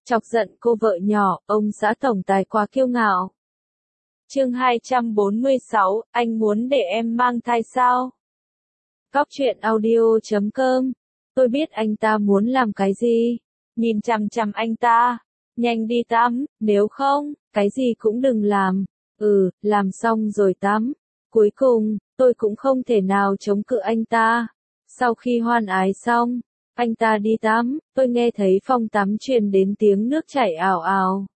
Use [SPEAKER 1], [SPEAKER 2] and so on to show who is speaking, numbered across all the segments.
[SPEAKER 1] Chọc giận cô vợ nhỏ, ông xã tổng tài quá kiêu ngạo. Chương 246, anh muốn để em mang thai sao? Cóc truyện audio.com. Tôi biết anh ta muốn làm cái gì. Nhìn chằm chằm anh ta. Nhanh đi tắm, nếu không, cái gì cũng đừng làm. Làm xong rồi tắm. Cuối cùng, tôi cũng không thể nào chống cự anh ta. Sau khi hoan ái xong, anh ta đi tắm, tôi nghe thấy phòng tắm truyền đến tiếng nước chảy ào ào.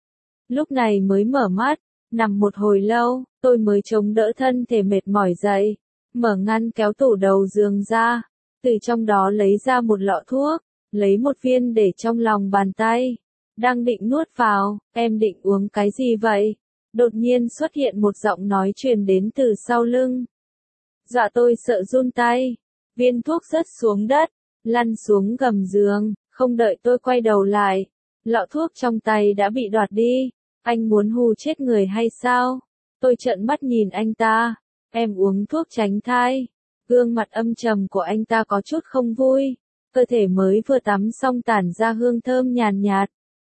[SPEAKER 1] Lúc này mới mở mắt, nằm một hồi lâu, tôi mới chống đỡ thân thể mệt mỏi dậy, mở ngăn kéo tủ đầu giường ra, từ trong đó lấy ra một lọ thuốc, lấy một viên để trong lòng bàn tay, đang định nuốt vào, em định uống cái gì vậy? Đột nhiên xuất hiện một giọng nói truyền đến từ sau lưng. Dọa tôi sợ run tay, viên thuốc rớt xuống đất, lăn xuống gầm giường, không đợi tôi quay đầu lại, lọ thuốc trong tay đã bị đoạt đi. Anh muốn hù chết người hay sao? Tôi trợn mắt nhìn anh ta. Em uống thuốc tránh thai. Gương mặt âm trầm của anh ta có chút không vui. Cơ thể mới vừa tắm xong tản ra hương thơm nhàn nhạt.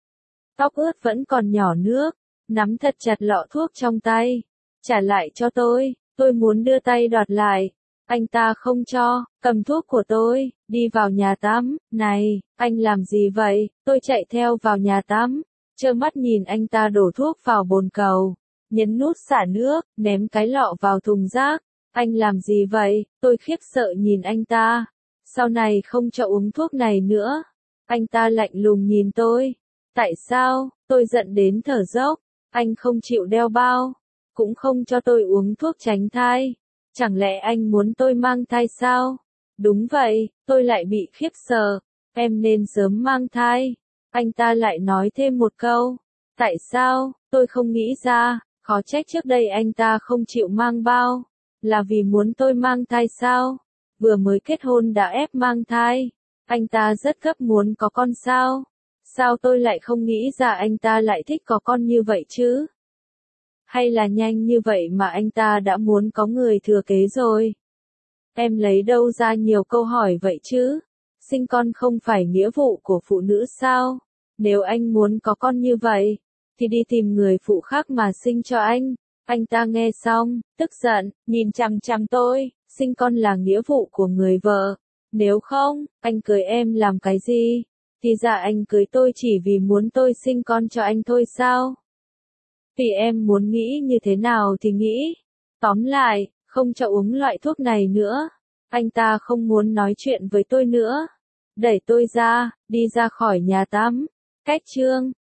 [SPEAKER 1] Tóc ướt vẫn còn nhỏ nước. Nắm thật chặt lọ thuốc trong tay. Trả lại cho tôi muốn đưa tay đoạt lại. Anh ta không cho, cầm thuốc của tôi, đi vào nhà tắm. Này, anh làm gì vậy? Tôi chạy theo vào nhà tắm. Trơ mắt nhìn anh ta đổ thuốc vào bồn cầu, nhấn nút xả nước, ném cái lọ vào thùng rác. Anh làm gì vậy? Tôi khiếp sợ nhìn anh ta. Sau này không cho uống thuốc này nữa. Anh ta lạnh lùng nhìn tôi. Tại sao? Tôi giận đến thở dốc. Anh không chịu đeo bao, cũng không cho tôi uống thuốc tránh thai. Chẳng lẽ anh muốn tôi mang thai sao? Đúng vậy, tôi lại bị khiếp sợ. Em nên sớm mang thai. Anh ta lại nói thêm một câu. Tại sao? Tôi không nghĩ ra, khó trách trước đây anh ta không chịu mang bao. Là vì muốn tôi mang thai sao? Vừa mới kết hôn đã ép mang thai. Anh ta rất gấp muốn có con sao? Sao tôi lại không nghĩ ra anh ta lại thích có con như vậy chứ? Hay là nhanh như vậy mà anh ta đã muốn có người thừa kế rồi? Em lấy đâu ra nhiều câu hỏi vậy chứ? Sinh con không phải nghĩa vụ của phụ nữ sao? Nếu anh muốn có con như vậy, thì đi tìm người phụ khác mà sinh cho anh. Anh ta nghe xong, tức giận, nhìn chằm chằm tôi, sinh con là nghĩa vụ của người vợ. Nếu không, anh cưới em làm cái gì? Thì ra anh cưới tôi chỉ vì muốn tôi sinh con cho anh thôi sao? Vì em muốn nghĩ như thế nào thì nghĩ. Tóm lại, không cho uống loại thuốc này nữa. Anh ta không muốn nói chuyện với tôi nữa. Đẩy tôi ra, đi ra khỏi nhà tắm. Cách chương